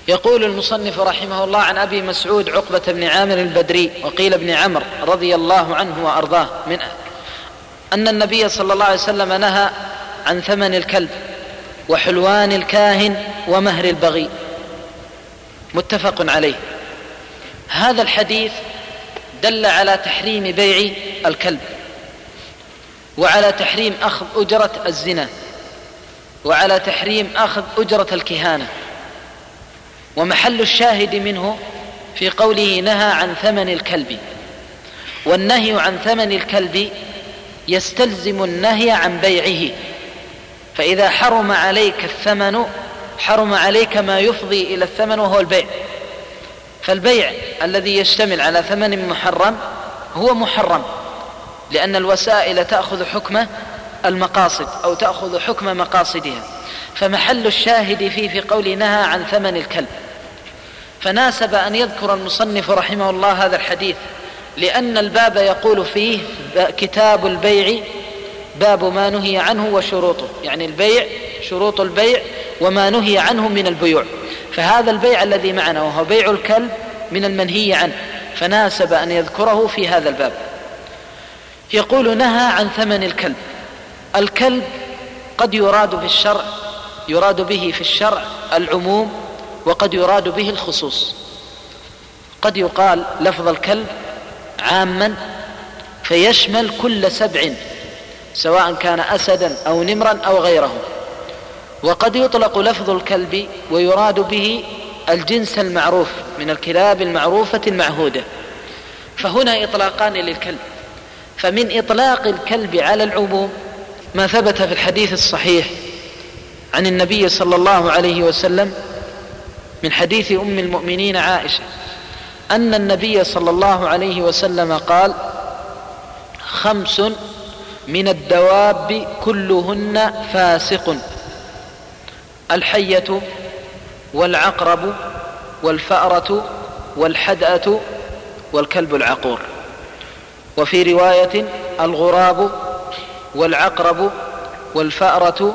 يقول المصنف رحمه الله عن أبي مسعود عقبة بن عامر البدري وقيل ابن عمرو رضي الله عنه وأرضاه من أن النبي صلى الله عليه وسلم نهى عن ثمن الكلب وحلوان الكاهن ومهر البغي، متفق عليه. هذا الحديث دل على تحريم بيع الكلب وعلى تحريم أخذ أجرة الزنا وعلى تحريم أخذ أجرة الكهانة، ومحل الشاهد منه في قوله نهى عن ثمن الكلب، والنهي عن ثمن الكلب يستلزم النهي عن بيعه، فإذا حرم عليك الثمن حرم عليك ما يفضي إلى الثمن وهو البيع، فالبيع الذي يشتمل على ثمن محرم هو محرم، لأن الوسائل تأخذ حكم المقاصد أو تأخذ حكم مقاصدها، فمحل الشاهد فيه في قول نهى عن ثمن الكلب. فناسب أن يذكر المصنف رحمه الله هذا الحديث، لأن الباب يقول فيه كتاب البيع باب ما نهي عنه وشروطه، يعني البيع شروط البيع وما نهي عنه من البيوع، فهذا البيع الذي معنا وهو بيع الكلب من المنهي عنه، فناسب أن يذكره في هذا الباب. يقول نهى عن ثمن الكلب. الكلب قد يراد به في الشرع العموم، وقد يراد به الخصوص. قد يقال لفظ الكلب عاما فيشمل كل سبع، سواء كان أسدا أو نمرا أو غيره، وقد يطلق لفظ الكلب ويراد به الجنس المعروف من الكلاب المعروفة المعهودة، فهنا إطلاقان للكلب. فمن إطلاق الكلب على العموم ما ثبت في الحديث الصحيح عن النبي صلى الله عليه وسلم من حديث أم المؤمنين عائشة أن النبي صلى الله عليه وسلم قال: 5 من الدواب كلهن فاسق: الحية والعقرب والفأرة والحدأة والكلب العقور. وفي رواية: الغراب والعقرب والفأرة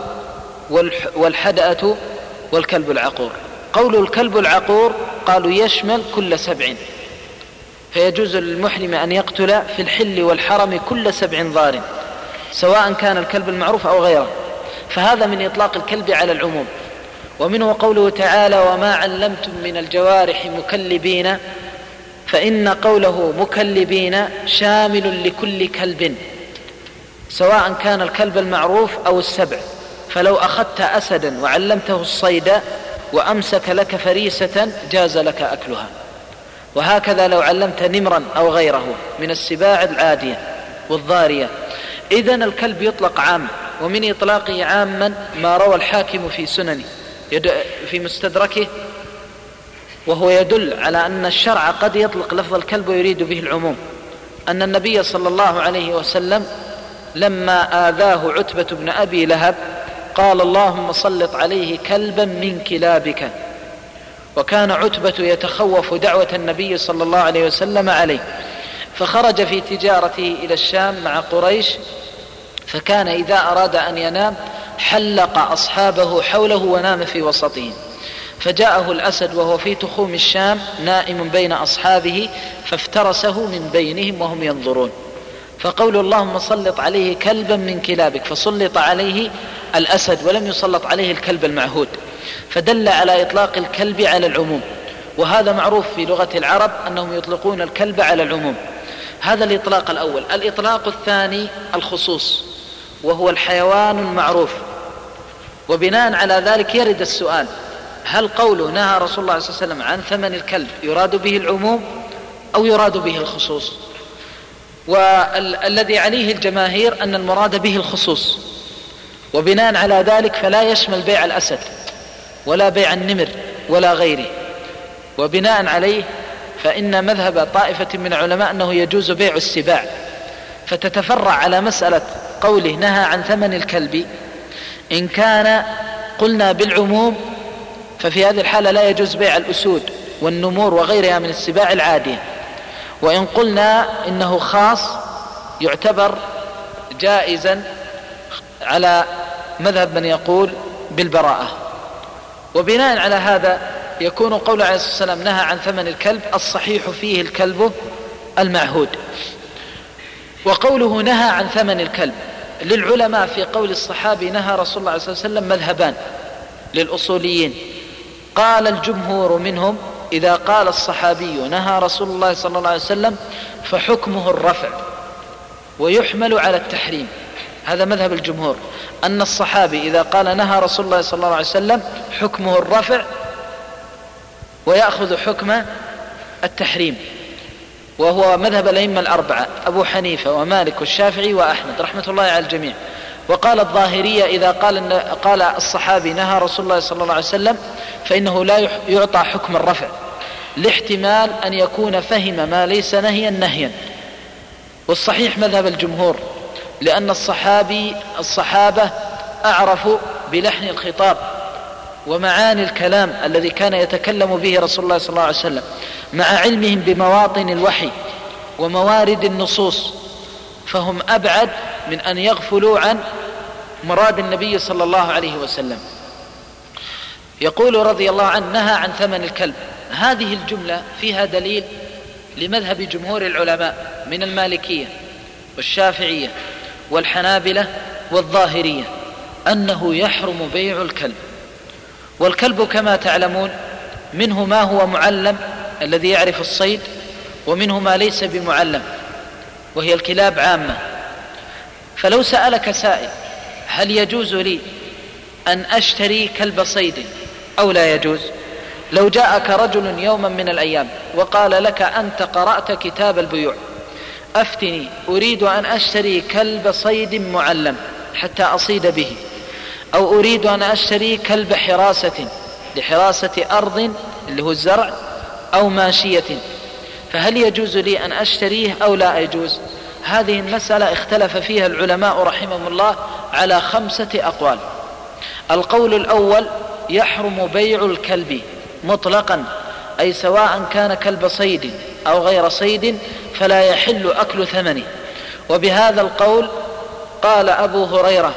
والحدأة والكلب العقور. قول الكلب العقور قالوا يشمل كل 7، فيجوز للمحرم أن يقتل في الحل والحرم كل 7 ضار، سواء كان الكلب المعروف أو غيره، فهذا من إطلاق الكلب على العموم. ومنه قوله تعالى: وما علمتم من الجوارح مكلبين، فإن قوله مكلبين شامل لكل كلب، سواء كان الكلب المعروف أو السبع. فلو أخذت أسدا وعلمته الصيد وأمسك لك فريسة جاز لك أكلها، وهكذا لو علمت نمرا أو غيره من السباع العادية والضارية. إذن الكلب يطلق عام، ومن إطلاقه عاما ما روى الحاكم في سننه في مستدركه، وهو يدل على أن الشرع قد يطلق لفظ الكلب ويريد به العموم، أن النبي صلى الله عليه وسلم لما آذاه عتبة بن أبي لهب قال: اللهم سلط عليه كلبا من كلابك. وكان عتبة يتخوف دعوة النبي صلى الله عليه وسلم عليه، فخرج في تجارته إلى الشام مع قريش، فكان إذا أراد أن ينام حلق أصحابه حوله ونام في وسطهم، فجاءه الأسد وهو في تخوم الشام نائم بين أصحابه فافترسه من بينهم وهم ينظرون، فقول اللهم سلط عليه كلبا من كلابك، فسلط عليه الأسد ولم يسلط عليه الكلب المعهود، فدل على إطلاق الكلب على العموم. وهذا معروف في لغة العرب أنهم يطلقون الكلب على العموم. هذا الإطلاق الأول. الإطلاق الثاني الخصوص، وهو الحيوان المعروف. وبناء على ذلك يرد السؤال: هل قوله نهى رسول الله صلى الله عليه وسلم عن ثمن الكلب يراد به العموم أو يراد به الخصوص؟ والذي عليه الجماهير أن المراد به الخصوص، وبناء على ذلك فلا يشمل بيع الأسد ولا بيع النمر ولا غيره. وبناء عليه فإن مذهب طائفة من العلماء أنه يجوز بيع السباع، فتتفرع على مسألة قوله نهى عن ثمن الكلب. إن كان قلنا بالعموم ففي هذه الحالة لا يجوز بيع الأسود والنمور وغيرها من السباع العادية، وإن قلنا إنه خاص يعتبر جائزا على مذهب من يقول بالبراءة. وبناء على هذا يكون قول عليه الصلاة والسلام نهى عن ثمن الكلب الصحيح فيه الكلب المعهود. وقوله نهى عن ثمن الكلب، للعلماء في قول الصحابي نهى رسول الله صلى الله عليه وسلم مذهبان للأصوليين. قال الجمهور منهم إذا قال الصحابي نهى رسول الله صلى الله عليه وسلم فحكمه الرفع ويحمل على التحريم. هذا مذهب الجمهور، أن الصحابي إذا قال نهى رسول الله صلى الله عليه وسلم حكمه الرفع ويأخذ حكم التحريم، وهو مذهب الأئمة الأربعة أبو حنيفة ومالك والشافعي وأحمد رحمة الله على الجميع. وقال الظاهرية إذا قال الصحابي نهى رسول الله صلى الله عليه وسلم فإنه لا يعطى حكم الرفع، لاحتمال أن يكون فهم ما ليس نهيا. والصحيح مذهب الجمهور، لأن الصحابة أعرفوا بلحن الخطاب ومعاني الكلام الذي كان يتكلم به رسول الله صلى الله عليه وسلم، مع علمهم بمواطن الوحي وموارد النصوص، فهم أبعد من أن يغفلوا عن مراد النبي صلى الله عليه وسلم. يقول رضي الله عنه نهى عن ثمن الكلب. هذه الجملة فيها دليل لمذهب جمهور العلماء من المالكية والشافعية والحنابلة والظاهرية أنه يحرم بيع الكلب. والكلب كما تعلمون منه ما هو معلم الذي يعرف الصيد، ومنه ما ليس بمعلم وهي الكلاب عامة. فلو سألك سائل هل يجوز لي أن أشتري كلب صيد أو لا يجوز، لو جاءك رجل يوما من الأيام وقال لك أنت قرأت كتاب البيوع أفتني، أريد أن أشتري كلب صيد معلم حتى أصيد به، أو أريد أن أشتري كلب حراسة لحراسة أرض اللي هو الزرع أو ماشية، فهل يجوز لي أن أشتريه أو لا يجوز؟ هذه المسألة اختلف فيها العلماء رحمهم الله على 5 أقوال. القول الأول يحرم بيع الكلب مطلقا، أي سواء كان كلب صيد أو غير صيد فلا يحل أكل ثمنه. وبهذا القول قال أبو هريرة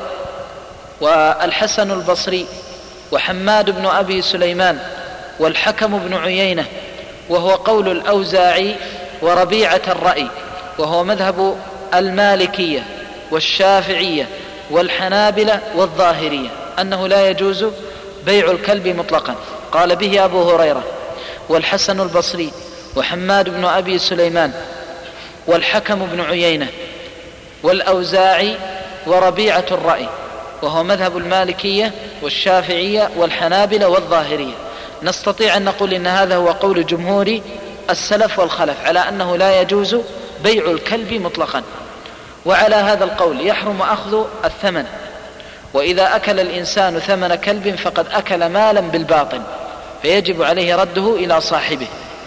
والحسن البصري وحماد بن أبي سليمان والحكم بن عيينة، وهو قول الأوزاعي وربيعة الرأي، وهو مذهب المالكية والشافعية والحنابلة والظاهرية، أنه لا يجوز بيع الكلب مطلقا. قال به أبو هريرة والحسن البصري وحماد بن أبي سليمان والحكم بن عيينة والأوزاعي وربيعة الرأي، وهو مذهب المالكية والشافعية والحنابلة والظاهرية. نستطيع أن نقول إن هذا هو قول جمهور السلف والخلف على أنه لا يجوز بيع الكلب مطلقا. وعلى هذا القول يحرم أخذ الثمن، وإذا أكل الإنسان ثمن كلب فقد أكل مالا بالباطل، فيجب عليه رده إلى صاحبه.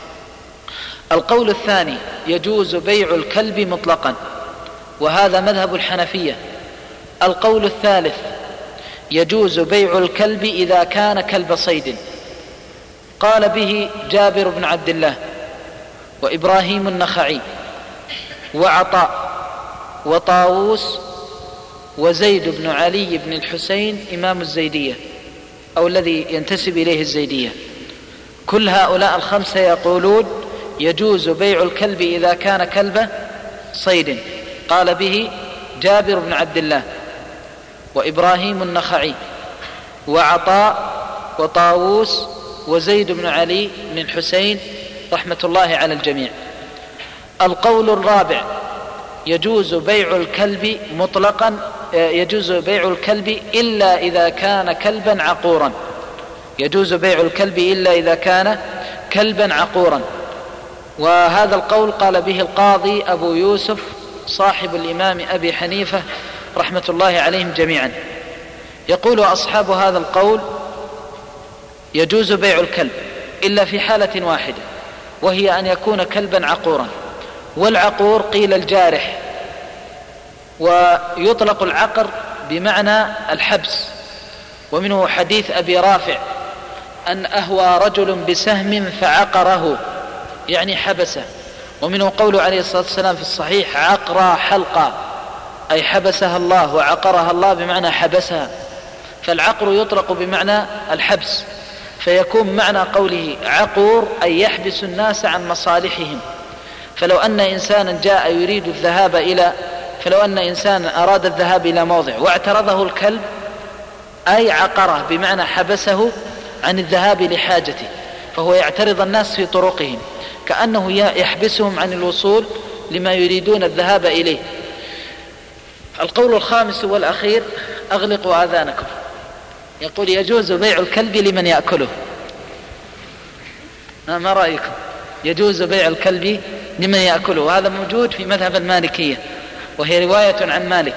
القول الثاني يجوز بيع الكلب مطلقا، وهذا مذهب الحنفية. القول الثالث يجوز بيع الكلب إذا كان كلب صيد، قال به جابر بن عبد الله وإبراهيم النخعي وعطاء وطاووس وزيد بن علي بن الحسين إمام الزيدية أو الذي ينتسب إليه الزيدية. كل هؤلاء 5 يقولون يجوز بيع الكلب إذا كان كلب صيد، قال به جابر بن عبد الله وإبراهيم النخعي وعطاء وطاووس وزيد بن علي بن الحسين رحمة الله على الجميع. القول الرابع يجوز بيع الكلب مطلقا، يجوز بيع الكلب إلا إذا كان كلبا عقورا، يجوز بيع الكلب إلا إذا كان كلبا عقورا. وهذا القول قال به القاضي أبو يوسف صاحب الإمام أبي حنيفة رحمة الله عليهم جميعا. يقول أصحاب هذا القول يجوز بيع الكلب إلا في حالة واحدة، وهي أن يكون كلبا عقورا. والعقور قيل الجارح، ويطلق العقر بمعنى الحبس، ومنه حديث أبي رافع أن أهوى رجل بسهم فعقره، يعني حبسه. ومنه قول عليه الصلاة والسلام في الصحيح عقرى حلقا، أي حبسها الله وعقرها الله بمعنى حبسها، فالعقر يطلق بمعنى الحبس. فيكون معنى قوله عقور أي يحبس الناس عن مصالحهم. فلو أن إنسانا جاء يريد الذهاب فلو أن إنسانا أراد الذهاب إلى موضع واعترضه الكلب أي عقره، بمعنى حبسه عن الذهاب لحاجته، فهو يعترض الناس في طرقهم، كأنه يحبسهم عن الوصول لما يريدون الذهاب إليه. القول الخامس والأخير: أغلقوا آذانكم. يقول يجوز بيع الكلب لمن يأكله. ما رأيكم؟ يجوز بيع الكلب لمن يأكله، وهذا موجود في مذهب المالكية، وهي رواية عن مالك.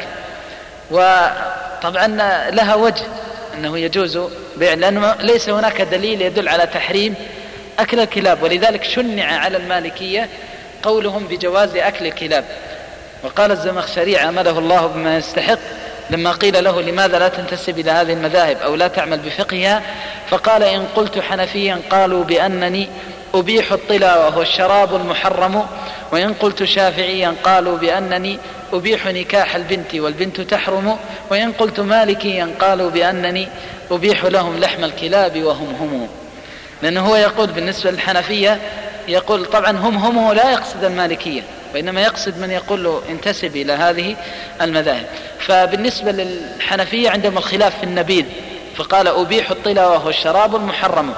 وطبعا لها وجه أنه يجوز بيع، لأنه ليس هناك دليل يدل على تحريم أكل الكلاب، ولذلك شنع على المالكية قولهم بجواز أكل الكلاب. وقال الزمخشري عمله الله بما يستحق لما قيل له لماذا لا تنتسب إلى هذه المذاهب أو لا تعمل بفقهها، فقال: إن قلت حنفيا قالوا بأنني أبيح الطلا وهو الشراب المحرم، وإن قلت شافعيا قالوا بأنني أبيح نكاح البنت والبنت تحرم، وإن قلت مالكيا قالوا بأنني أبيح لهم لحم الكلاب وهم هم. لأنه هو يقول بالنسبة للحنفية، يقول طبعا هم لا يقصد المالكية، وإنما يقصد من يقول له انتسب إلى هذه المذاهب. فبالنسبة للحنفية عندهم الخلاف في النبيذ، فقال أبيح الطلا وهو الشراب المحرم.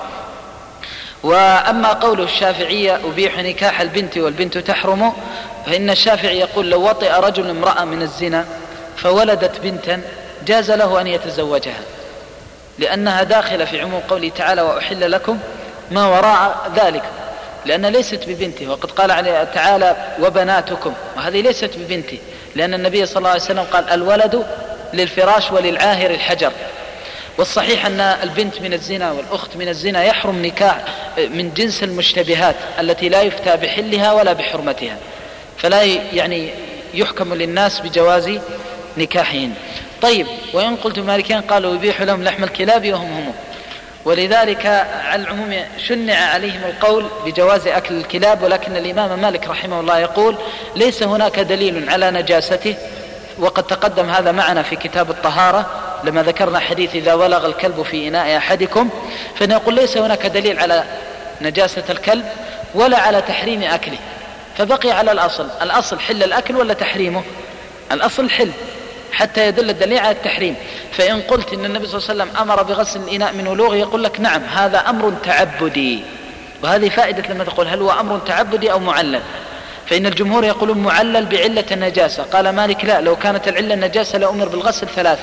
وأما قوله الشافعية أبيح نكاح البنت والبنت تحرم، فإن الشافعي يقول لو وطئ رجل امرأة من الزنا فولدت بنتا جاز له أن يتزوجها، لأنها داخلة في عموم قوله تعالى: وأحل لكم ما وراء ذلك، لأن ليست ببنته. وقد قال تعالى: وبناتكم، وهذه ليست ببنته، لأن النبي صلى الله عليه وسلم قال: الولد للفراش وللعاهر الحجر. والصحيح أن البنت من الزنا والأخت من الزنا يحرم نكاح من جنس المشتبهات التي لا يفتى بحلها ولا بحرمتها، فلا يحكم للناس بجواز نكاحهن. طيب، وإن قلت مالكين قالوا يبيح لهم لحم الكلاب وهم هم، ولذلك على العموم شنع عليهم القول بجواز أكل الكلاب. ولكن الإمام مالك رحمه الله يقول ليس هناك دليل على نجاسته، وقد تقدم هذا معنا في كتاب الطهارة لما ذكرنا حديث إذا ولغ الكلب في إناء أحدكم، فنقول ليس هناك دليل على نجاسة الكلب ولا على تحريم أكله، فبقي على الأصل حل الأكل ولا تحريمه؟ الأصل حل حتى يدل الدليل على التحريم. فإن قلت إن النبي صلى الله عليه وسلم أمر بغسل الإناء من ولوغه، يقول لك نعم هذا أمر تعبدي، وهذه فائدة لما تقول هل هو أمر تعبدي أو معلل، فإن الجمهور يقولون معلل بعلة النجاسة. قال مالك لا، لو كانت العلة النجاسة لأمر بالغسل 3،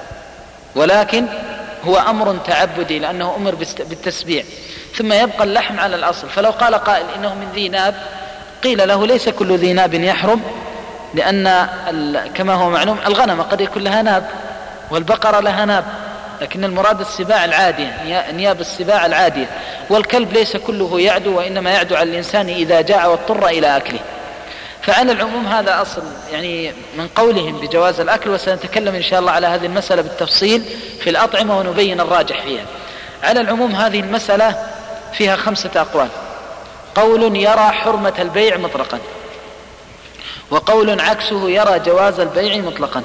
ولكن هو أمر تعبدي لأنه أمر بالتسبيع. ثم يبقى اللحم على الأصل. فلو قال قائل إنه من ذي ناب، قيل له ليس كل ذي ناب يحرم، لأن كما هو معلوم الغنم قد يكون لها ناب والبقرة لها ناب، لكن المراد السباع العادية، نياب السباع العادية. والكلب ليس كله يعدو، وإنما يعدو على الإنسان إذا جاء واضطر إلى أكله. فعلى العموم هذا أصل من قولهم بجواز الأكل، وسنتكلم إن شاء الله على هذه المسألة بالتفصيل في الأطعمة ونبين الراجح فيها. على العموم هذه المسألة فيها 5 أقوال: قول يرى حرمة البيع مطلقا، وقول عكسه يرى جواز البيع مطلقا،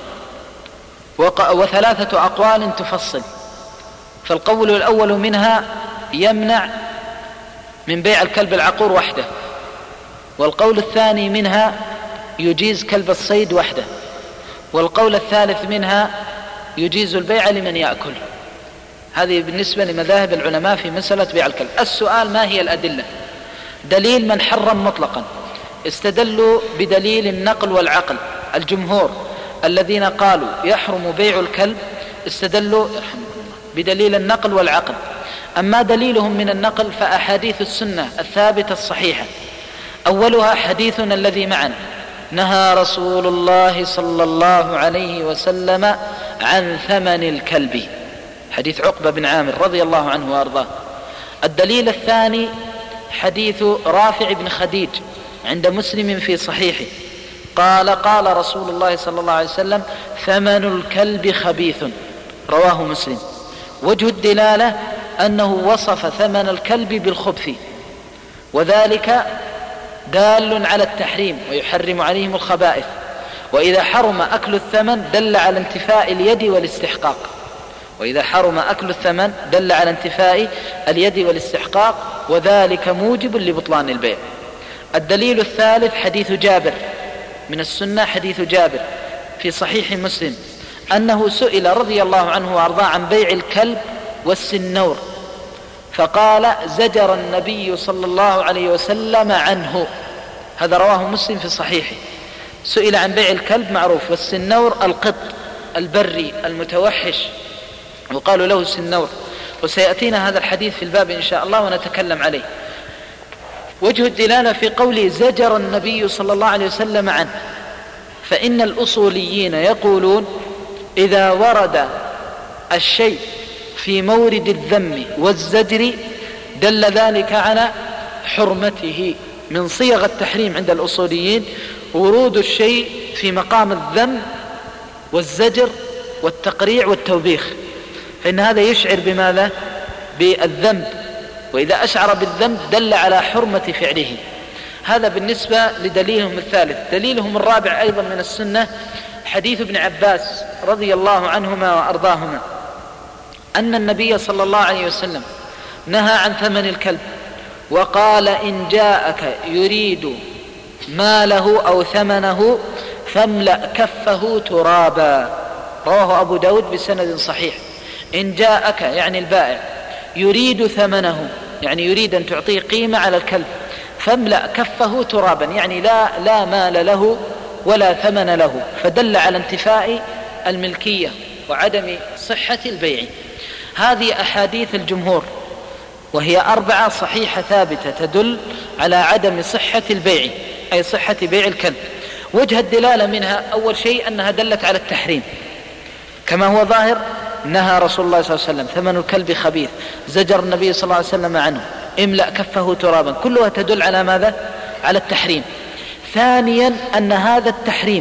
و3 أقوال تفصل. فالقول الأول منها يمنع من بيع الكلب العقور وحده، والقول الثاني منها يجيز كلب الصيد وحده، والقول الثالث منها يجيز البيع لمن يأكل. هذه بالنسبة لمذاهب العلماء في مسألة بيع الكلب. السؤال: ما هي الأدلة؟ دليل من حرم مطلقا استدلوا بدليل النقل والعقل. الجمهور الذين قالوا يحرم بيع الكلب استدلوا بدليل النقل والعقل. أما دليلهم من النقل فأحاديث السنة الثابتة الصحيحة، أولها حديثنا الذي معنا: نهى رسول الله صلى الله عليه وسلم عن ثمن الكلب، حديث عقبة بن عامر رضي الله عنه وأرضاه. الدليل الثاني حديث رافع بن خديج عند مسلم في صحيحه، قال رسول الله صلى الله عليه وسلم: ثمن الكلب خبيث، رواه مسلم. وجه الدلالة أنه وصف ثمن الكلب بالخبث، وذلك دال على التحريم ويحرم عليهم الخبائث. وإذا حرم أكل الثمن دل على انتفاء اليد والاستحقاق، وإذا حرم أكل الثمن دل على انتفاء اليد والاستحقاق، وذلك موجب لبطلان البيع. الدليل الثالث حديث جابر من السنة، حديث جابر في صحيح مسلم أنه سئل رضي الله عنه وأرضاه عن بيع الكلب والسنور، فقال زجر النبي صلى الله عليه وسلم عنه. هذا رواه مسلم في صحيحه. سئل عن بيع الكلب معروف، والسنور القط البري المتوحش، وقالوا له سنور، وسيأتينا هذا الحديث في الباب إن شاء الله ونتكلم عليه. وجه الدلالة في قوله زجر النبي صلى الله عليه وسلم عنه، فإن الأصوليين يقولون إذا ورد الشيء في مورد الذم والزجر دل ذلك على حرمته. من صيغ التحريم عند الأصوليين ورود الشيء في مقام الذم والزجر والتقريع والتوبيخ، فإن هذا يشعر بماذا؟ بالذنب، وإذا أشعر بالذنب دل على حرمة فعله. هذا بالنسبة لدليلهم الثالث. دليلهم الرابع أيضا من السنة حديث ابن عباس رضي الله عنهما وأرضاهما أن النبي صلى الله عليه وسلم نهى عن ثمن الكلب، وقال إن جاءك يريد ماله أو ثمنه فاملأ كفه ترابا. رواه أبو داود بسند صحيح. إن جاءك يعني البائع يريد ثمنه، يعني يريد أن تعطيه قيمة على الكلب، فاملأ كفه ترابا، يعني لا مال له ولا ثمن له، فدل على انتفاء الملكية وعدم صحة البيع. هذه أحاديث الجمهور، وهي 4 صحيحة ثابتة تدل على عدم صحة البيع، أي صحة بيع الكلب. وجه الدلالة منها أول شيء أنها دلت على التحريم كما هو ظاهر. نهى رسول الله صلى الله عليه وسلم ثمن الكلب خبيث، زجر النبي صلى الله عليه وسلم عنه، املأ كفه ترابا، كلها تدل على ماذا؟ على التحريم. ثانيا أن هذا التحريم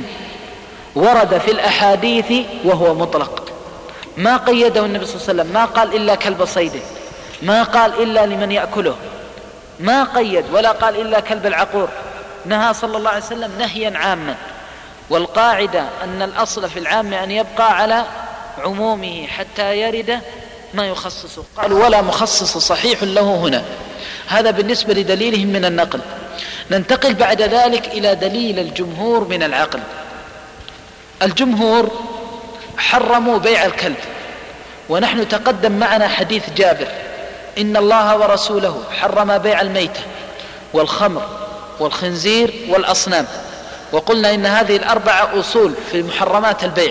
ورد في الأحاديث وهو مطلق، ما قيده النبي صلى الله عليه وسلم، ما قال إلا كلب صيده، ما قال إلا لمن يأكله، ما قيد ولا قال إلا كلب العقور. نهى صلى الله عليه وسلم نهيا عاما، والقاعدة أن الأصل في العام أن يبقى على عمومه حتى يرد ما يخصصه. قالوا ولا مخصص صحيح له هنا. هذا بالنسبة لدليلهم من النقل. ننتقل بعد ذلك إلى دليل الجمهور من العقل. الجمهور حرموا بيع الكلب، ونحن تقدم معنا حديث جابر إن الله ورسوله حرم بيع الميتة والخمر والخنزير والأصنام، وقلنا إن هذه ال4 أصول في محرمات البيع.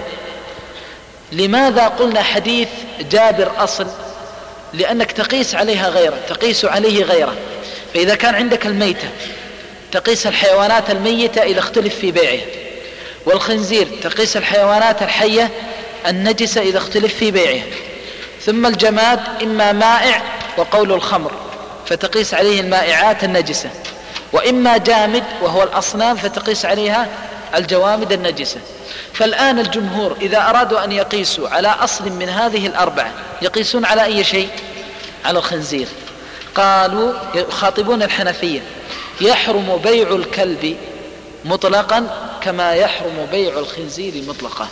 لماذا قلنا حديث جابر أصل؟ لأنك تقيس عليها غيره، تقيس عليه غيره. فإذا كان عندك الميتة تقيس الحيوانات الميتة إذا اختلف في بيعها، والخنزير تقيس الحيوانات الحية النجسة إذا اختلف في بيعها، ثم الجماد إما مائع وقول الخمر فتقيس عليه المائعات النجسة، وإما جامد وهو الأصنام فتقيس عليها الجوامد النجسة. فالآن الجمهور إذا أرادوا أن يقيسوا على أصل من هذه ال4 يقيسون على أي شيء؟ على الخنزير. قالوا يخاطبون الحنفية يحرم بيع الكلب مطلقا كما يحرم بيع الخنزير مطلقا،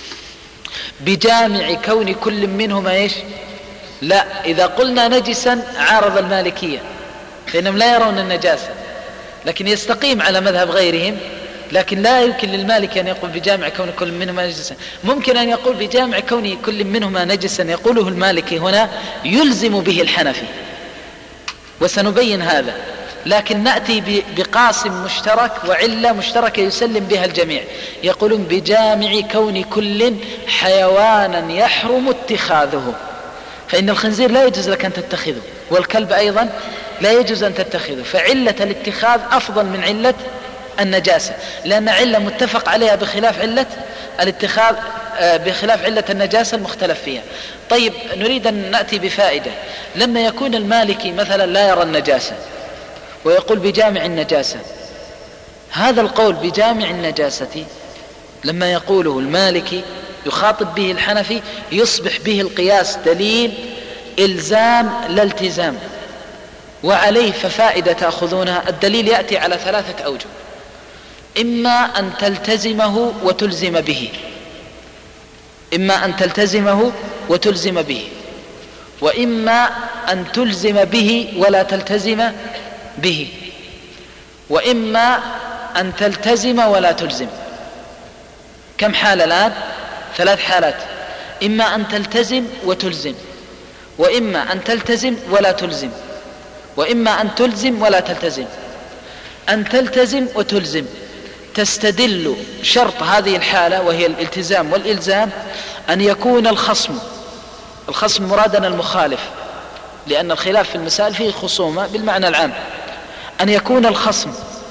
بجامع كون كل منهما ايش؟ لا، إذا قلنا نجسا عارض المالكية فإنهم لا يرون النجاسة، لكن يستقيم على مذهب غيرهم. لكن لا يمكن للمالك أن يقول بجامع كون كل منهما نجسا. ممكن أن يقول بجامع كون كل منهما نجسا، يقوله المالكي هنا يلزم به الحنفي، وسنبين هذا. لكن نأتي بقاسم مشترك وعلة مشتركة يسلم بها الجميع. يقولون بجامع كون كل حيوانا يحرم اتخاذه، فإن الخنزير لا يجوز لك أن تتخذه، والكلب أيضا لا يجوز أن تتخذه، فعلة الاتخاذ أفضل من علة النجاسة، لأن علة متفق عليها بخلاف علة الاتخاذ، بخلاف علة النجاسة المختلف فيها. طيب نريد أن نأتي بفائدة. لما يكون المالكي مثلا لا يرى النجاسة ويقول بجامع النجاسة، هذا القول بجامع النجاسة لما يقوله المالكي يخاطب به الحنفي يصبح به القياس دليل إلزام لا التزام، وعليه ففائدة تأخذونها. الدليل يأتي على 3 أوجه: إما أن تلتزمه وتلزم به، إما أن تلتزمه وتلزم به، وإما أن تلزم به ولا تلتزم به، وإما أن تلتزم ولا تلزم. كم حالة الآن؟ 3 حالات: إما أن تلتزم وتلزم، وإما أن تلتزم ولا تلزم، وإما أن تلزم ولا تلتزم. أن تلتزم وتلزم تستدل شرط هذه الحالة وهي الالتزام والإلزام أن يكون الخصم مرادنا المخالف، لأن الخلاف في المسائل فيه خصومة بالمعنى العام، أن يكون الخصم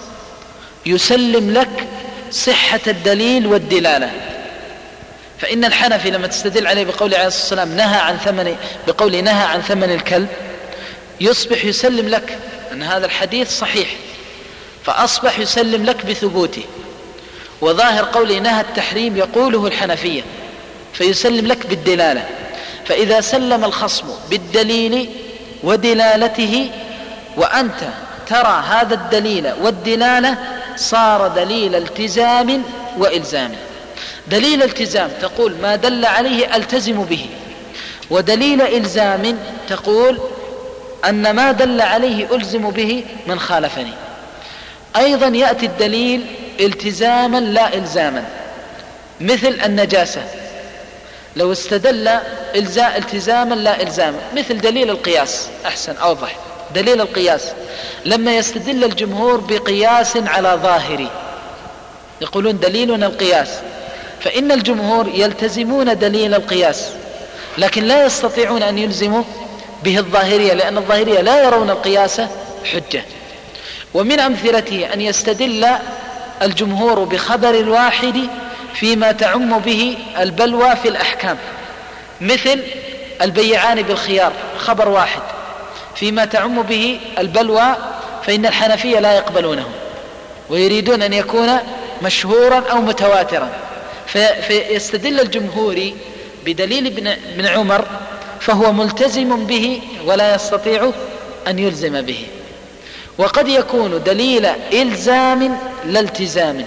يسلم لك صحة الدليل والدلالة. فإن الحنفي لما تستدل عليه بقول عليه الصلاة والسلام بقول نهى عن ثمن الكلب، يصبح يسلم لك أن هذا الحديث صحيح، فأصبح يسلم لك بثبوته. وظاهر قوله نهى التحريم يقوله الحنفية، فيسلم لك بالدلالة. فإذا سلم الخصم بالدليل ودلالته وأنت ترى هذا الدليل والدلالة، صار دليل التزام وإلزام. دليل التزام تقول ما دل عليه ألتزم به، ودليل إلزام تقول أن ما دل عليه ألزم به من خالفني. أيضا يأتي الدليل التزاما لا إلزاما، مثل النجاسة لو استدل التزاما لا إلزاما، مثل دليل القياس. أحسن أوضح دليل القياس لما يستدل الجمهور بقياس على ظاهري، يقولون دليلنا القياس، فإن الجمهور يلتزمون دليل القياس لكن لا يستطيعون أن يلزموا به الظاهرية، لأن الظاهرية لا يرون القياس حجة. ومن أمثلته أن يستدل الجمهور بخبر الواحد فيما تعم به البلوى في الأحكام، مثل البيعان بالخيار، خبر واحد فيما تعم به البلوى، فإن الحنفية لا يقبلونه ويريدون أن يكون مشهورا أو متواترا، فيستدل الجمهور بدليل ابن عمر فهو ملتزم به ولا يستطيع أن يلزم به. وقد يكون دليل إلزام لا التزام،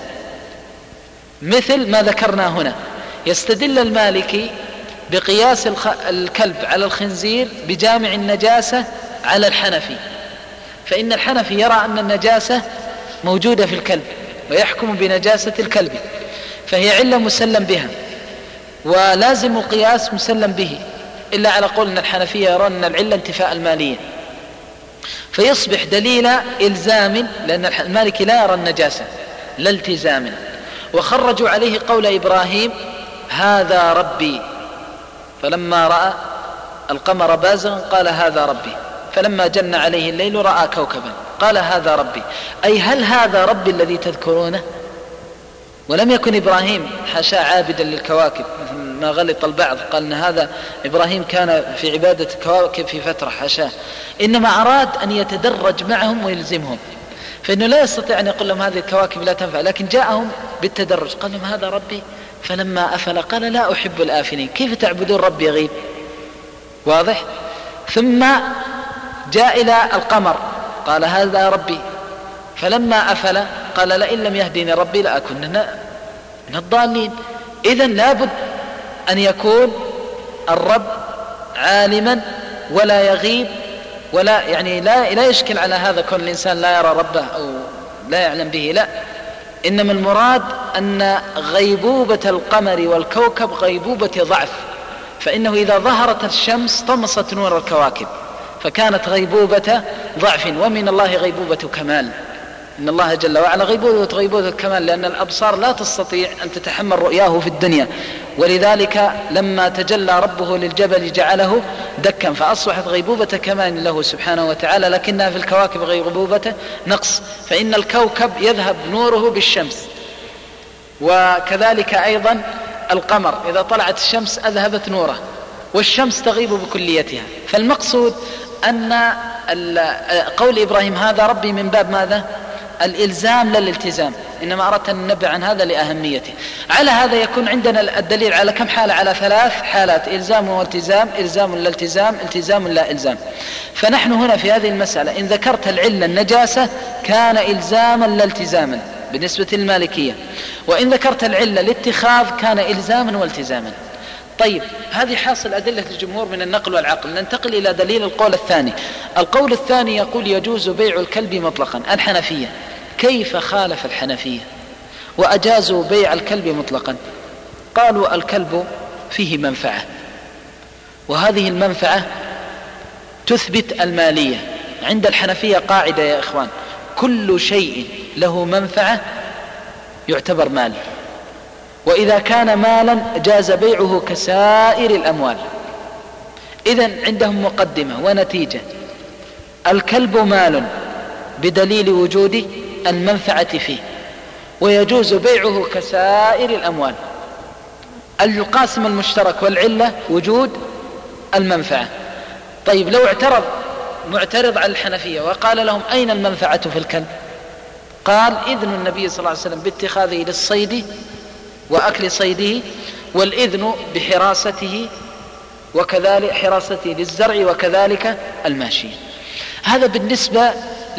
مثل ما ذكرنا هنا. يستدل المالكي بقياس الكلب على الخنزير بجامع النجاسة على الحنفي، فإن الحنفي يرى أن النجاسة موجودة في الكلب ويحكم بنجاسة الكلب، فهي علة مسلم بها، ولازم القياس مسلم به، إلا على قول أن الحنفية يرون أن العلة انتفاء المالية، فيصبح دليل إلزام، لأن المالكي لا يرى النجاسة لا التزام. وخرجوا عليه قول إبراهيم هذا ربي، فلما رأى القمر بازغا قال هذا ربي، فلما جن عليه الليل رأى كوكبا قال هذا ربي. أي هل هذا ربي الذي تذكرونه؟ ولم يكن إبراهيم حاشا عابدا للكواكب مثل ما غلط البعض، قال أن هذا إبراهيم كان في عبادة الكواكب في فترة، حاشا، إنما أراد أن يتدرج معهم ويلزمهم، فإنه لا يستطيع أن يقول لهم هذه الكواكب لا تنفع، لكن جاءهم بالتدرج، قال لهم هذا ربي، فلما أفل قال لا أحب الآفلين، كيف تعبدون ربي يغيب؟ واضح؟ ثم جاء إلى القمر قال هذا ربي، فلما أفل قال لئن لم يهديني ربي لأكون من الضالين. إذن لابد أن يكون الرب عالما ولا يغيب، ولا يعني لا يشكل على هذا كون الإنسان لا يرى ربه أو لا يعلم به، لا، إنما المراد أن غيبوبة القمر والكوكب غيبوبة ضعف، فإنه إذا ظهرت الشمس طمست نور الكواكب، فكانت غيبوبة ضعف، ومن الله غيبوبة كمال، إن الله جل وعلا غيبوبة الكمال، لأن الأبصار لا تستطيع أن تتحمل رؤياه في الدنيا، ولذلك لما تجلى ربه للجبل جعله دكا، فأصبحت غيبوبة كمال له سبحانه وتعالى، لكنها في الكواكب غيبوبة نقص، فإن الكوكب يذهب نوره بالشمس، وكذلك أيضا القمر إذا طلعت الشمس أذهبت نوره، والشمس تغيب بكليتها. فالمقصود أن قول إبراهيم هذا ربي من باب ماذا؟ الإلزام لا الالتزام، إنما أردت أن ننبه عن هذا لأهميته. على هذا يكون عندنا الدليل على كم حالة؟ على 3 حالات: إلزام والتزام، إلزام لا التزام، التزام لا إلزام. فنحن هنا في هذه المسألة إن ذكرت العلة النجاسة كان إلزاما لا التزاما بالنسبة للمالكية، وإن ذكرت العلة الاتخاذ كان إلزاما والتزاما. طيب هذه حاصل أدلة الجمهور من النقل والعقل. ننتقل إلى دليل القول الثاني. القول الثاني يقول يجوز بيع الكلب مطلقا. الحنفية كيف خالف الحنفية وأجازوا بيع الكلب مطلقا؟ قالوا الكلب فيه منفعة، وهذه المنفعة تثبت المالية. عند الحنفية قاعدة يا إخوان: كل شيء له منفعة يعتبر مال، وإذا كان مالا جاز بيعه كسائر الأموال. إذن عندهم مقدمة ونتيجة: الكلب مال بدليل وجود المنفعة فيه، ويجوز بيعه كسائر الأموال. القاسم المشترك والعلة وجود المنفعة. طيب لو اعترض معترض على الحنفية وقال لهم: أين المنفعة في الكلب؟ قال: إذن النبي صلى الله عليه وسلم باتخاذه للصيد وأكل صيده، والإذن بحراسته، وكذلك حراسته للزرع، وكذلك الماشي. هذا بالنسبة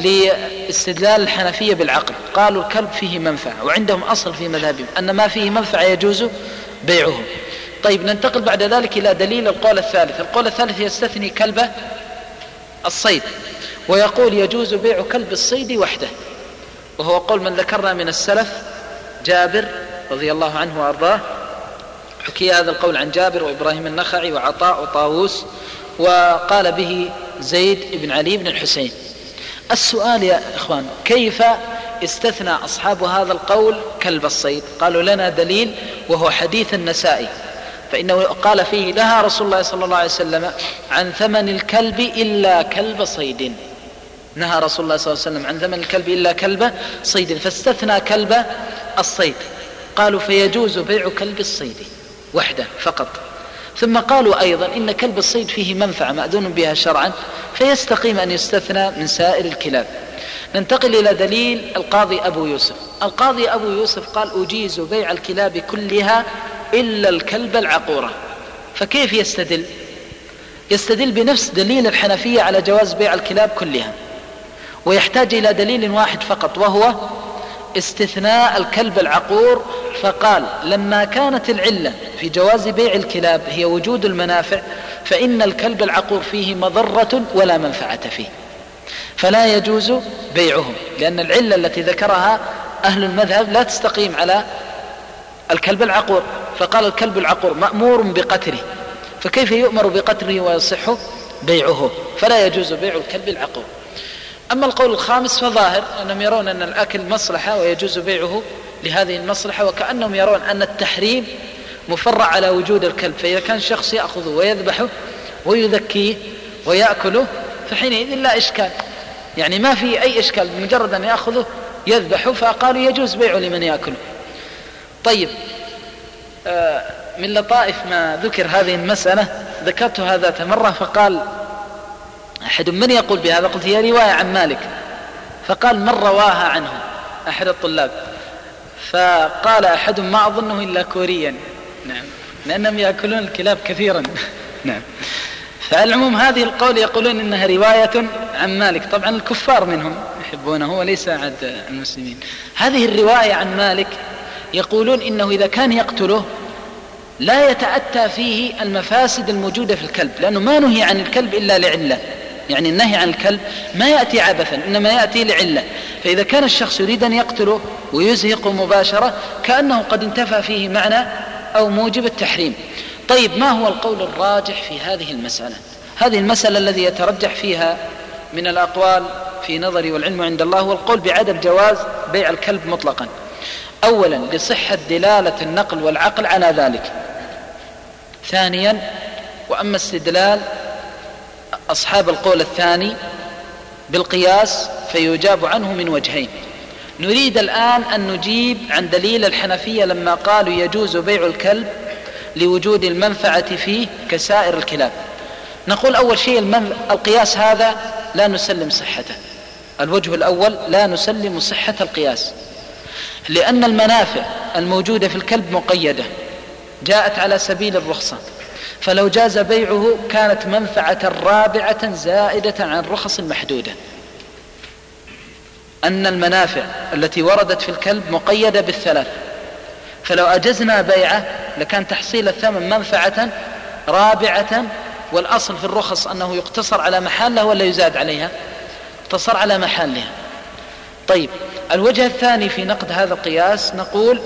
لاستدلال الحنفية بالعقل. قالوا الكلب فيه منفعة، وعندهم أصل في مذهبهم أن ما فيه منفعة يجوز بيعه. طيب ننتقل بعد ذلك إلى دليل القول الثالث. القول الثالث يستثني كلب الصيد، ويقول يجوز بيع كلب الصيد وحده، وهو قول من ذكرنا من السلف جابر رضي الله عنه وأرضاه. حكي هذا القول عن جابر وإبراهيم النخعي وعطاء وطاووس، وقال به زيد بن علي بن الحسين. السؤال يا إخوان: كيف استثنى أصحاب هذا القول كلب الصيد؟ قالوا لنا دليل، وهو حديث النسائي، فإنه قال فيه: نهى رسول الله صلى الله عليه وسلم عن ثمن الكلب إلا كلب صيد. نهى رسول الله صلى الله عليه وسلم عن ثمن الكلب إلا كلب صيد، فاستثنى كلب الصيد. قالوا فيجوز بيع كلب الصيد وحده فقط. ثم قالوا أيضا إن كلب الصيد فيه منفعة مأذون بها شرعا، فيستقيم أن يستثنى من سائر الكلاب. ننتقل إلى دليل القاضي أبو يوسف. القاضي أبو يوسف قال: أجيز بيع الكلاب كلها إلا الكلب العقورة. فكيف يستدل؟ يستدل بنفس دليل الحنفية على جواز بيع الكلاب كلها، ويحتاج إلى دليل واحد فقط، وهو استثناء الكلب العقور. فقال: لما كانت العلة في جواز بيع الكلاب هي وجود المنافع، فإن الكلب العقور فيه مضرة ولا منفعة فيه، فلا يجوز بيعه، لأن العلة التي ذكرها أهل المذهب لا تستقيم على الكلب العقور. فقال: الكلب العقور مأمور بقتله، فكيف يؤمر بقتله ويصح بيعه؟ فلا يجوز بيع الكلب العقور. أما القول الخامس فظاهر أنهم يرون أن الأكل مصلحة ويجوز بيعه لهذه المصلحة، وكأنهم يرون أن التحريم مفرع على وجود الكلب، فإذا كان شخص يأخذه ويذبحه ويذكيه ويأكله فحينئذ لا إشكال، يعني ما في أي إشكال، بمجرد أن يأخذه يذبحه، فقالوا يجوز بيعه لمن يأكله. طيب من لطائف ما ذكر هذه المسألة ذكرتها ذات مرة، فقال أحد: من يقول بهذا؟ قلت: هي رواية عن مالك. فقال: من رواها عنه؟ أحد الطلاب. فقال أحد: ما أظنه إلا كوريا. نعم، لأنهم يأكلون الكلاب كثيرا. نعم. فالعموم هذه القول يقولون إنها رواية عن مالك، طبعا الكفار منهم يحبونه وليس عد المسلمين. هذه الرواية عن مالك يقولون إنه إذا كان يقتله لا يتأتى فيه المفاسد الموجودة في الكلب، لأنه ما نهي عن الكلب إلا لعلة، يعني النهي عن الكلب ما يأتي عبثا، إنما يأتي لعلة. فإذا كان الشخص يريد أن يقتله ويزهقه مباشرة كأنه قد انتفى فيه معنى أو موجب التحريم. طيب ما هو القول الراجح في هذه المسألة؟ هذه المسألة الذي يترجح فيها من الأقوال في نظري والعلم عند الله هو القول بعدم جواز بيع الكلب مطلقا. أولا لصحة دلالة النقل والعقل على ذلك. ثانيا وأما استدلال أصحاب القول الثاني بالقياس فيجاب عنه من وجهين. نريد الآن أن نجيب عن دليل الحنفية لما قالوا يجوز بيع الكلب لوجود المنفعة فيه كسائر الكلاب. نقول أول شيء القياس هذا لا نسلم صحته. الوجه الأول لا نسلم صحة القياس، لأن المنافع الموجودة في الكلب مقيدة جاءت على سبيل الرخصة، فلو جاز بيعه كانت منفعة رابعة زائدة عن الرخص المحدودة. أن المنافع التي وردت في الكلب مقيدة بالثلاث، فلو أجزنا بيعه لكان تحصيل الثمن منفعة رابعة، والأصل في الرخص أنه يقتصر على محله ولا يزاد عليها؟ يقتصر على محلها. طيب، الوجه الثاني في نقد هذا القياس، نقول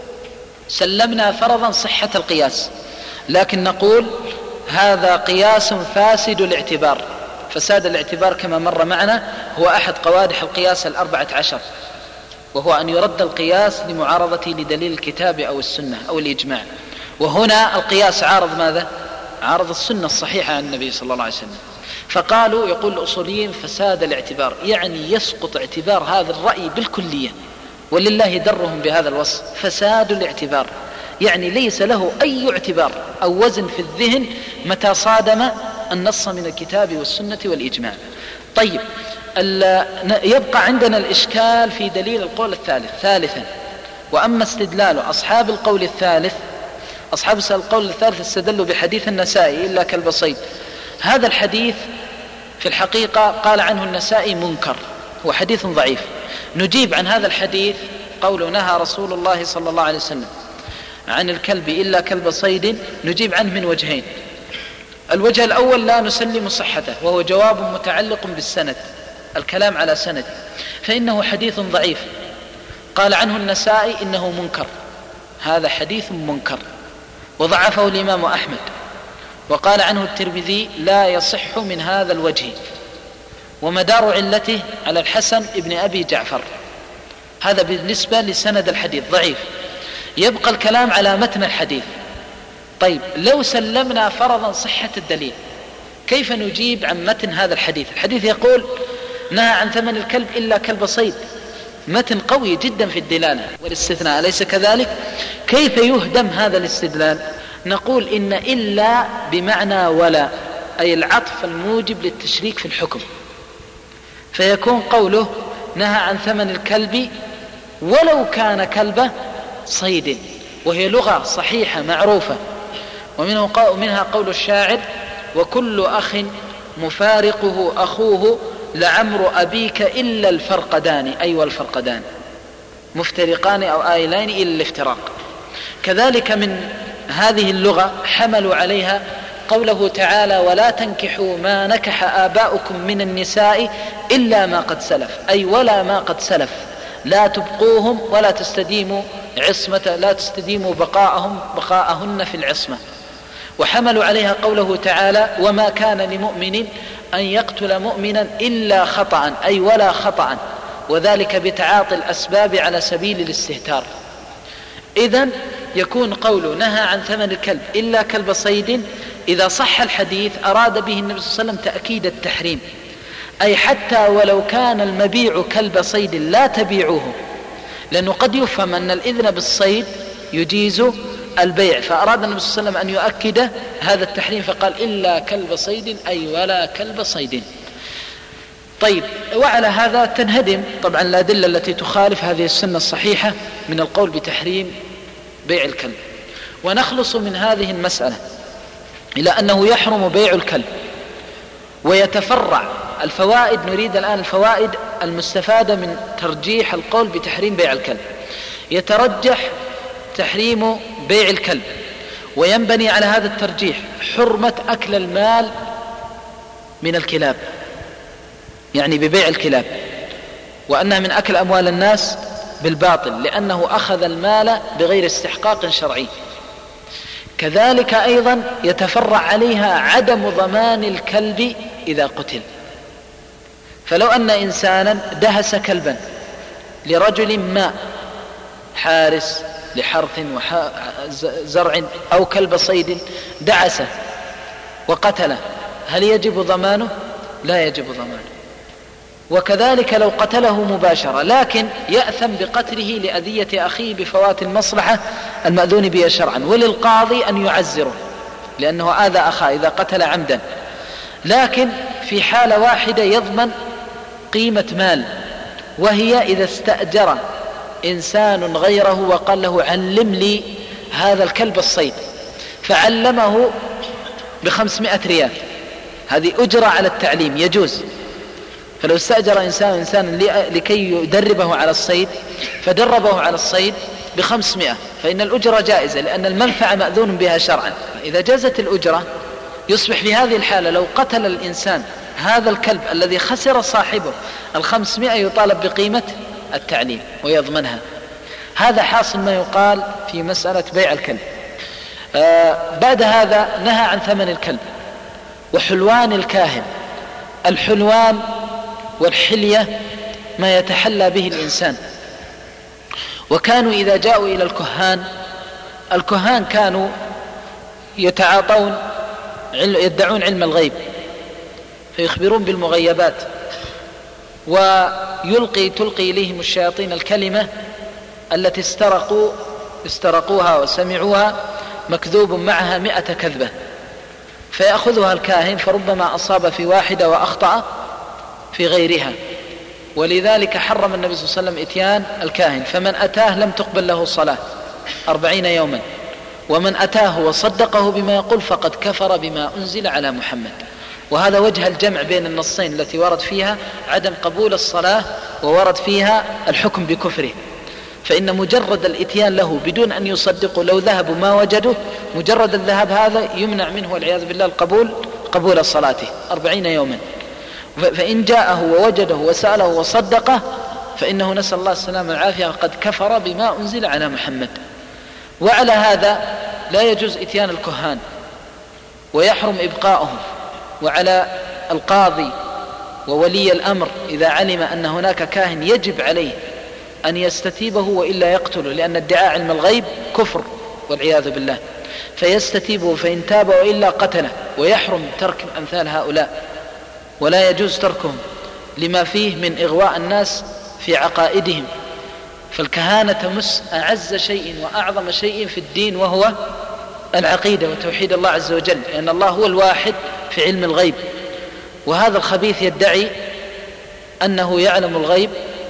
سلمنا فرضا صحة القياس، لكن نقول هذا قياس فاسد الاعتبار. فساد الاعتبار كما مر معنا هو أحد قوادح القياس 14، وهو أن يرد القياس لمعارضته لدليل الكتاب أو السنة أو الإجماع. وهنا القياس عارض ماذا؟ عارض السنة الصحيحة عن النبي صلى الله عليه وسلم. فقالوا، يقول الأصوليين، فساد الاعتبار، يعني يسقط اعتبار هذا الرأي بالكلية، ولله درهم بهذا الوصف، فساد الاعتبار، يعني ليس له أي اعتبار أو وزن في الذهن متى صادم النص من الكتاب والسنة والإجماع. طيب، يبقى عندنا الإشكال في دليل القول الثالث. ثالثا، وأما استدلال أصحاب القول الثالث، أصحاب القول الثالث استدلوا بحديث النسائي إلا كالبصيد. هذا الحديث في الحقيقة قال عنه النسائي منكر، هو حديث ضعيف. نجيب عن هذا الحديث قوله نهى رسول الله صلى الله عليه وسلم عن الكلب إلا كلب صيد، نجيب عنه من وجهين. الوجه الأول لا نسلم صحته، وهو جواب متعلق بالسند، الكلام على سند، فإنه حديث ضعيف قال عنه النسائي إنه منكر، هذا حديث منكر، وضعفه الإمام أحمد، وقال عنه الترمذي لا يصح من هذا الوجه، ومدار علته على الحسن ابن أبي جعفر. هذا بالنسبة لسند الحديث ضعيف. يبقى الكلام على متن الحديث. طيب، لو سلمنا فرضا صحة الدليل، كيف نجيب عن متن هذا الحديث؟ الحديث يقول نهى عن ثمن الكلب إلا كلب صيد، متن قوي جدا في الدلالة والاستثناء، أليس كذلك؟ كيف يهدم هذا الاستدلال؟ نقول إن إلا بمعنى ولا، أي العطف الموجب للتشريك في الحكم، فيكون قوله نهى عن ثمن الكلب ولو كان كلب صيد، وهي لغة صحيحة معروفة. ومنها قول الشاعر وكل أخ مفارقه أخوه لعمر أبيك إلا الفرقدان، أي والفرقدان مفترقان أو آيلين إلى الافتراق. كذلك من هذه اللغة حملوا عليها قوله تعالى ولا تنكحوا ما نكح آباؤكم من النساء إلا ما قد سلف، أي ولا ما قد سلف، لا تبقوهم ولا تستديموا عصمة، لا تستديموا بقاءهن في العصمة. وحملوا عليها قوله تعالى وما كان لمؤمن أن يقتل مؤمنا إلا خطأ، أي ولا خطأ، وذلك بتعاطي الأسباب على سبيل الاستهتار. إذن يكون قوله نهى عن ثمن الكلب إلا كلب صيد، إذا صح الحديث أراد به النبي صلى الله عليه وسلم تأكيد التحريم، أي حتى ولو كان المبيع كلب صيد لا تبيعوه، لأنه قد يفهم أن الإذن بالصيد يجيز البيع، فأراد النبي صلى الله عليه وسلم أن يؤكد هذا التحريم فقال إلا كلب صيد، أي ولا كلب صيد. طيب، وعلى هذا تنهدم طبعا الأدلة التي تخالف هذه السنة الصحيحة من القول بتحريم بيع الكلب. ونخلص من هذه المسألة إلى أنه يحرم بيع الكلب، ويتفرع الفوائد. نريد الآن الفوائد المستفادة من ترجيح القول بتحريم بيع الكلب. يترجح تحريم بيع الكلب، وينبني على هذا الترجيح حرمة أكل المال من الكلاب، يعني ببيع الكلاب، وأنها من أكل أموال الناس بالباطل لأنه أخذ المال بغير استحقاق شرعي. كذلك أيضا يتفرع عليها عدم ضمان الكلب إذا قتل. فلو أن إنسانا دهس كلبا لرجل ما، حارس لحرث وزرع أو كلب صيد، دعسه وقتله، هل يجب ضمانه؟ لا يجب ضمانه. وكذلك لو قتله مباشرة، لكن يأثم بقتله لأذية أخيه بفوات المصلحة المأذون بها شرعا، وللقاضي أن يعزره لأنه آذى أخاه إذا قتل عمدا. لكن في حالة واحدة يضمن قيمة مال، وهي إذا استأجر إنسان غيره وقال له علم لي هذا الكلب الصيد، فعلمه ب500 ريال، هذه أجرة على التعليم يجوز. فلو استأجر إنسان لكي يدربه على الصيد فدربه على الصيد ب500، فإن الأجرة جائزة لأن المنفعة مأذون بها شرعا. إذا جازت الأجرة يصبح في هذه الحالة لو قتل الإنسان هذا الكلب الذي خسر صاحبه 500 يطالب بقيمة التعليم ويضمنها. هذا حاصل ما يقال في مسألة بيع الكلب. بعد هذا نهى عن ثمن الكلب وحلوان الكاهن. الحلوان والحلية ما يتحلى به الإنسان، وكانوا إذا جاءوا إلى الكهان كانوا يتعاطون يدعون علم الغيب فيخبرون بالمغيبات، تلقي إليهم الشياطين الكلمة التي استرقوها وسمعوها مكذوب معها 100 كذبة، فيأخذها الكاهن فربما أصاب في واحدة وأخطأ في غيرها. ولذلك حرم النبي صلى الله عليه وسلم إتيان الكاهن، فمن أتاه لم تقبل له الصلاة 40 يوما، ومن أتاه وصدقه بما يقول فقد كفر بما أنزل على محمد. وهذا وجه الجمع بين النصين التي ورد فيها عدم قبول الصلاة وورد فيها الحكم بكفره. فإن مجرد الإتيان له بدون أن يصدقوا لو ذهبوا ما وجدوا، مجرد الذهاب هذا يمنع منه والعياذ بالله قبول صلاته 40 يوما. فإن جاءه ووجده وسأله وصدقه فإنه نسأل الله السلامة والعافية قد كفر بما أنزل على محمد. وعلى هذا لا يجوز إتيان الكهان ويحرم إبقاؤهم. وعلى القاضي وولي الأمر إذا علم أن هناك كاهن يجب عليه أن يستتيبه وإلا يقتله، لأن ادعاء علم الغيب كفر والعياذ بالله، فيستتيبه فإن تاب وإلا قتله. ويحرم ترك أمثال هؤلاء ولا يجوز تركهم لما فيه من إغواء الناس في عقائدهم. فالكهانة تمس أعز شيء وأعظم شيء في الدين وهو العقيدة وتوحيد الله عز وجل، لأن الله هو الواحد في علم الغيب. وهذا الخبيث يدعي أنه يعلم الغيب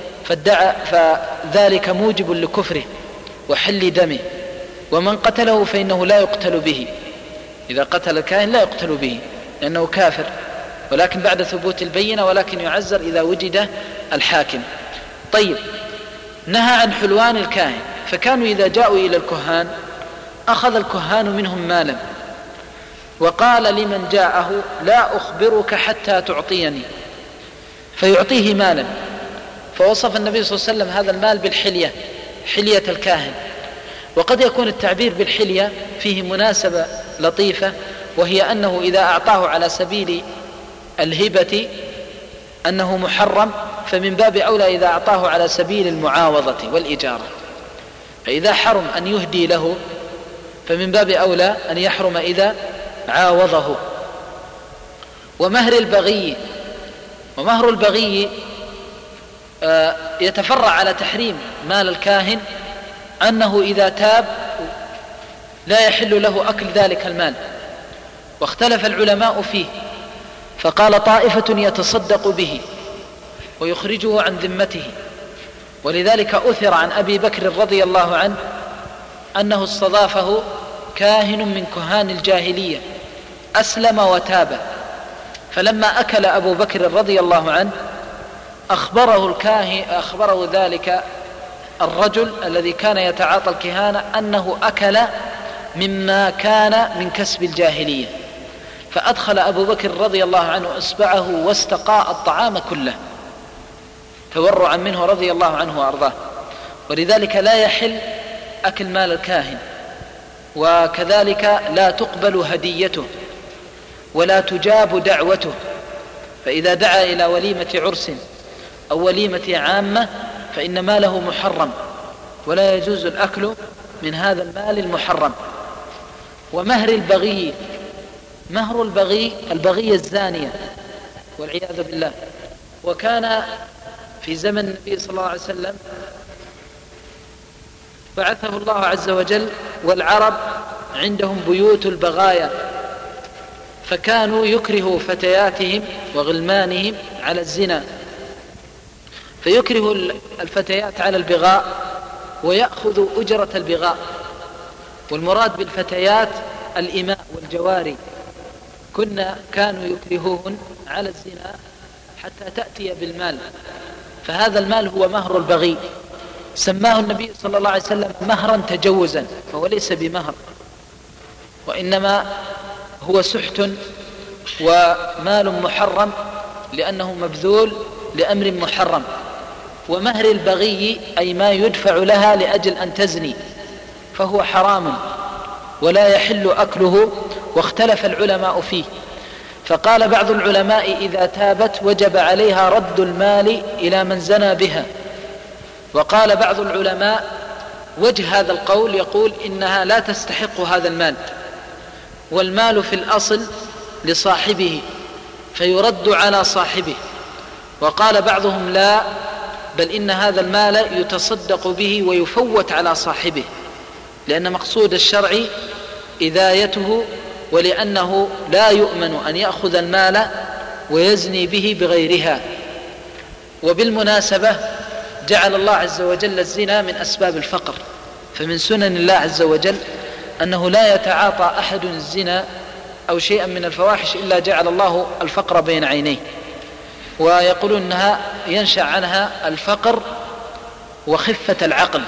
فذلك موجب لكفره وحل دمه. ومن قتله فإنه لا يقتل به، إذا قتل الكاهن لا يقتل به لأنه كافر، ولكن بعد ثبوت البينة، ولكن يعزر إذا وجد الحاكم. طيب، نهى عن حلوان الكاهن، فكانوا إذا جاءوا إلى الكهان أخذ الكهان منهم مالا وقال لمن جاءه لا أخبرك حتى تعطيني، فيعطيه مالا. فوصف النبي صلى الله عليه وسلم هذا المال بالحلية، حلية الكاهن. وقد يكون التعبير بالحلية فيه مناسبة لطيفة، وهي أنه إذا أعطاه على سبيل الهبة أنه محرم، فمن باب أولى إذا أعطاه على سبيل المعاوضة والإجارة. فإذا حرم أن يهدي له فمن باب أولى أن يحرم إذا عاوضه. ومهر البغي يتفرع على تحريم مال الكاهن أنه إذا تاب لا يحل له أكل ذلك المال، واختلف العلماء فيه، فقال طائفة يتصدق به ويخرجه عن ذمته. ولذلك أثر عن أبي بكر رضي الله عنه أنه استضافه كاهن من كهان الجاهلية أسلم وتاب، فلما أكل أبو بكر رضي الله عنه أخبره ذلك الرجل الذي كان يتعاطى الكهانة أنه أكل مما كان من كسب الجاهلية، فأدخل أبو بكر رضي الله عنه إصبعه واستقاء الطعام كله تورعا منه رضي الله عنه وأرضاه. ولذلك لا يحل أكل مال الكاهن، وكذلك لا تقبل هديته ولا تجاب دعوته. فإذا دعا إلى وليمة عرس أو وليمة عامة فإن ماله محرم ولا يجوز الأكل من هذا المال المحرم. ومهر البغي، مهر البغي الزانية والعياذ بالله. وكان في زمن النبي صلى الله عليه وسلم بعثه الله عز وجل والعرب عندهم بيوت البغايا، فكانوا يكرهوا فتياتهم وغلمانهم على الزنا، فيكره الفتيات على البغاء ويأخذ أجرة البغاء. والمراد بالفتيات الإماء والجواري، كانوا يكرهوهن على الزنا حتى تأتي بالمال، فهذا المال هو مهر البغي. سماه النبي صلى الله عليه وسلم مهرا تجوزا، فهو ليس بمهر، وإنما هو سحت ومال محرم لأنه مبذول لأمر محرم. ومهر البغي أي ما يدفع لها لأجل أن تزني فهو حرام ولا يحل أكله، واختلف العلماء فيه. فقال بعض العلماء إذا تابت وجب عليها رد المال إلى من زنى بها. وقال بعض العلماء وجه هذا القول يقول إنها لا تستحق هذا المال، والمال في الأصل لصاحبه فيرد على صاحبه. وقال بعضهم لا، بل إن هذا المال يتصدق به ويفوت على صاحبه، لأن مقصود الشرع إذايته، ولأنه لا يؤمن أن يأخذ المال ويزني به بغيرها. وبالمناسبة جعل الله عز وجل الزنا من أسباب الفقر، فمن سنن الله عز وجل أنه لا يتعاطى أحد الزنا أو شيئا من الفواحش إلا جعل الله الفقر بين عينيه، ويقولون أنها ينشأ عنها الفقر وخفة العقل.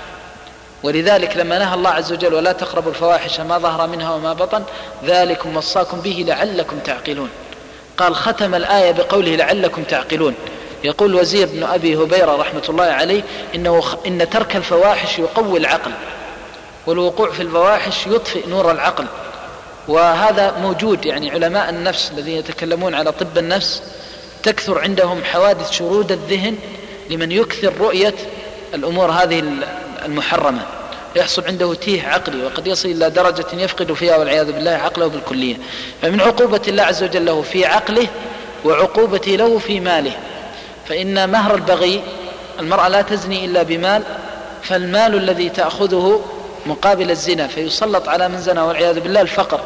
ولذلك لما نهى الله عز وجل ولا تقربوا الفواحش ما ظهر منها وما بطن ذلكم وصاكم به لعلكم تعقلون، قال ختم الآية بقوله لعلكم تعقلون. يقول وزير بن أبي هبيرة رحمة الله عليه إن ترك الفواحش يقوي العقل، والوقوع في الفواحش يطفئ نور العقل. وهذا موجود، يعني علماء النفس الذين يتكلمون على طب النفس تكثر عندهم حوادث شرود الذهن لمن يكثر رؤية الأمور هذه المحرمة، يحصل عنده تيه عقلي، وقد يصل إلى درجة يفقد فيها والعياذ بالله عقله بالكلية. فمن عقوبة الله عز وجل له في عقله وعقوبته له في ماله. فإن مهر البغي المرأة لا تزني إلا بمال، فالمال الذي تأخذه مقابل الزنا فيسلط على من زنا والعياذ بالله الفقر.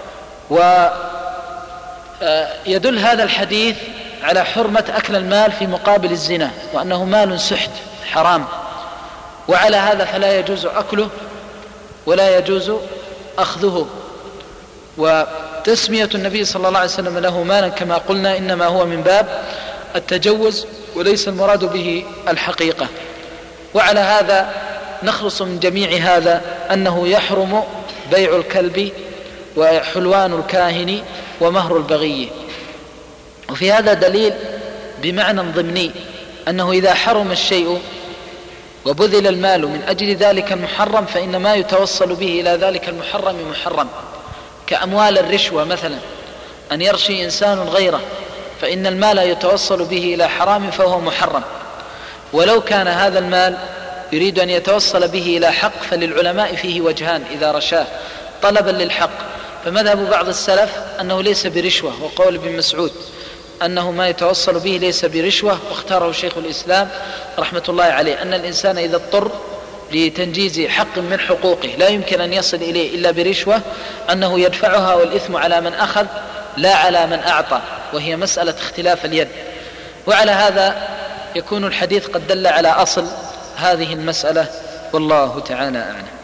ويدل هذا الحديث على حرمة أكل المال في مقابل الزنا، وأنه مال سحت حرام، وعلى هذا فلا يجوز أكله ولا يجوز أخذه. وتسمية النبي صلى الله عليه وسلم له مالا كما قلنا إنما هو من باب التجوز وليس المراد به الحقيقة. وعلى هذا نخلص من جميع هذا أنه يحرم بيع الكلب وحلوان الكاهن ومهر البغي. وفي هذا دليل بمعنى ضمني أنه إذا حرم الشيء وبذل المال من أجل ذلك المحرم فإن ما يتوصل به إلى ذلك المحرم محرم، كأموال الرشوة مثلا، أن يرشي إنسان غيره فإن المال يتوصل به إلى حرام فهو محرم. ولو كان هذا المال يريد أن يتوصل به إلى حق فللعلماء فيه وجهان إذا رشاه طلبا للحق. فمذهب بعض السلف أنه ليس برشوة، وقول ابن مسعود أنه ما يتوصل به ليس برشوة، واختاره شيخ الإسلام رحمة الله عليه أن الإنسان إذا اضطر لتنجيز حق من حقوقه لا يمكن أن يصل إليه إلا برشوة أنه يدفعها والإثم على من أخذ لا على من أعطى، وهي مسألة اختلاف اليد. وعلى هذا يكون الحديث قد دل على أصل هذه المسألة، والله تعالى أعلم.